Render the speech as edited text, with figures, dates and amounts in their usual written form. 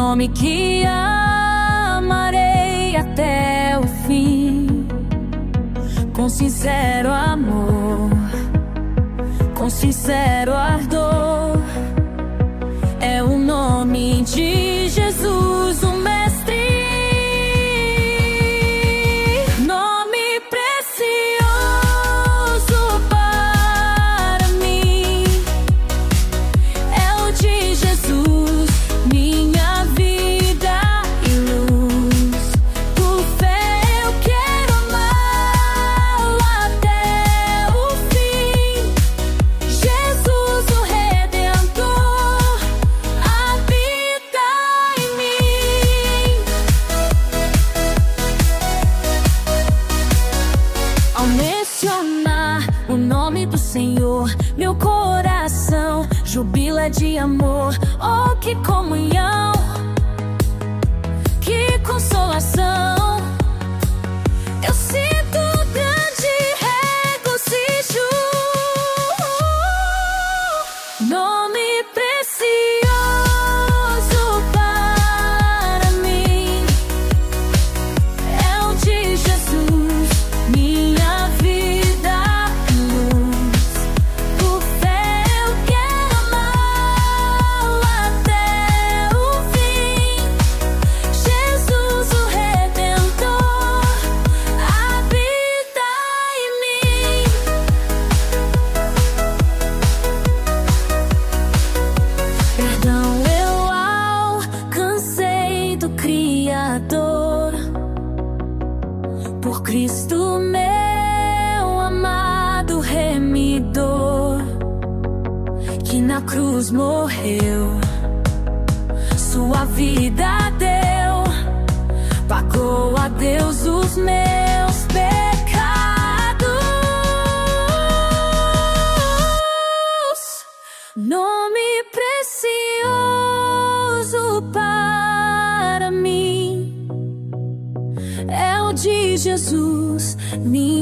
nome que amarei até o fim, com sincero amor, com sincero ardor. É o nome de Jesus, o Mestre. Nome precioso para mim. É o de Jesus, minha vida e luz. Por fé eu quero amá-lo até o fim. Jesus, o Redentor, habita em mim. Ao mencionar o nome do Senhor, meu coração jubila de amor. Oh, que comunhão, que consolação. Eu sinto grande regozijo. Nome precioso para mim. É o de Jesus, minha vida e luz. Por fé eu quero amá-lo até o fim. Jesus, o Redentor, habita em mim. Perdão eu alcancei do Criador, por Cristo meu amado remidor, que na cruz morreu, sua vida deu, pagou a Deus os meus pecados. Nome precioso para mim. É o de Jesus, minha